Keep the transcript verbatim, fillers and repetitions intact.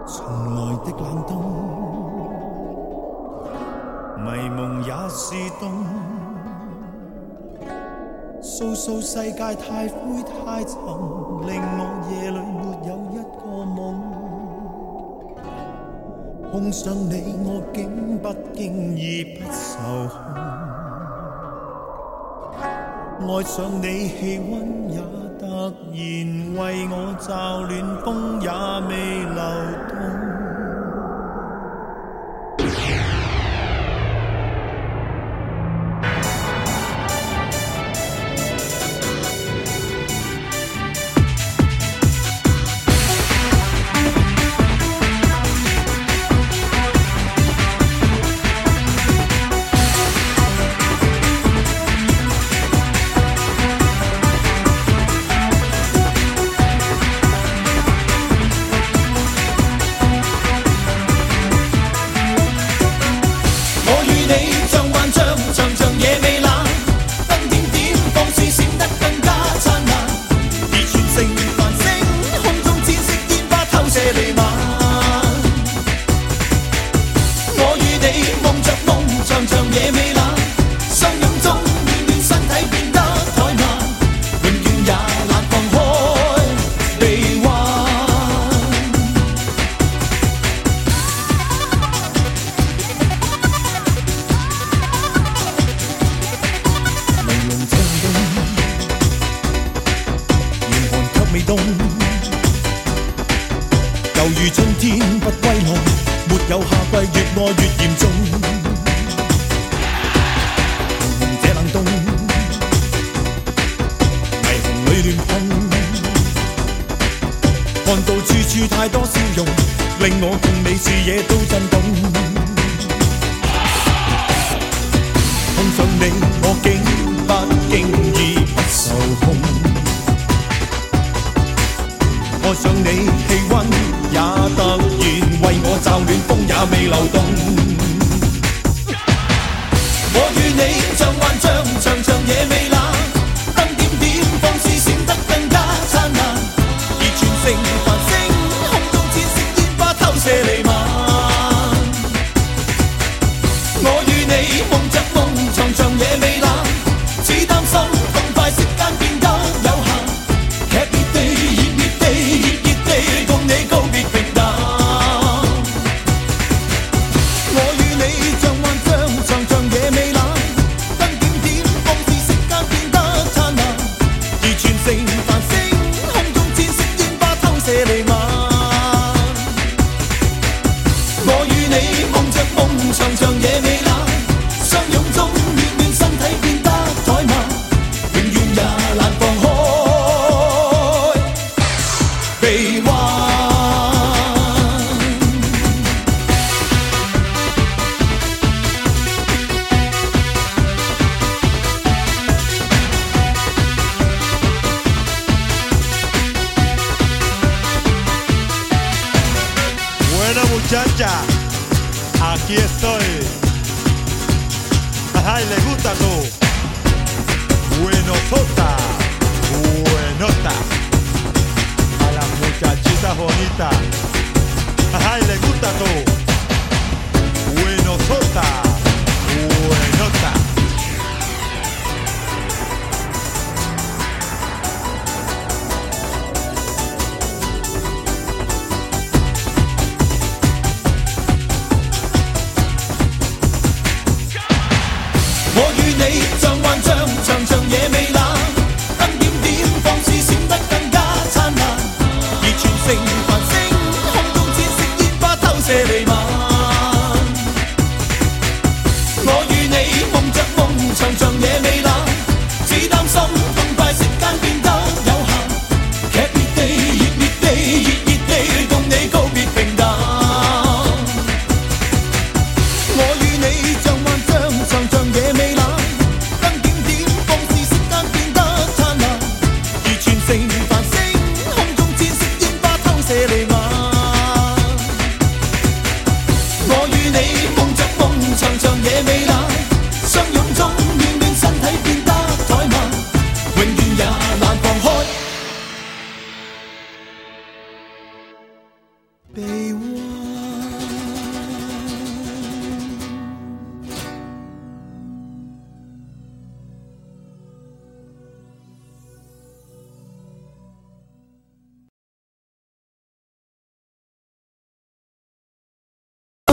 从来的冷冬，迷梦也是冬。诉诉世界太灰太沉，令我夜里没有一个梦。碰上你，我竟不经意不受控。爱上你，气温也突然为我骤暖，风也未流动。犹如春天不歸來，沒有夏季，越愛越嚴重。紅紅這冷冬，霓虹裏亂碰，看到處處太多笑容，令我共你視野都震動。碰上你，我竟不經意不受控。愛上你，氣溫也突然為我驟暖，風也未流動。我與你像幻象，長長夜未冷，燈點點放肆閃得更加燦爛，而全城繁星，空中濺色煙花偷射彌漫。我與你夢着夢，長長夜未冷，只擔心咁快時間變得有限，劇烈地熱烈地熱熱地共你告別平淡。我與你像幻象，長長夜未冷，燈點點放肆時間變得燦爛，而全城繁星，空中濺色煙花偷射彌漫。我與你夢着夢，長長夜未冷，相擁中暖暖身體變得怠慢，永遠也難放開臂彎。 Buena muchacha, aquí estoy. Ay, le gusta tú. Buenosota, buenota. A las muchachitas bonitas. Ay, le gusta tú. Buenosota, buenota. 被我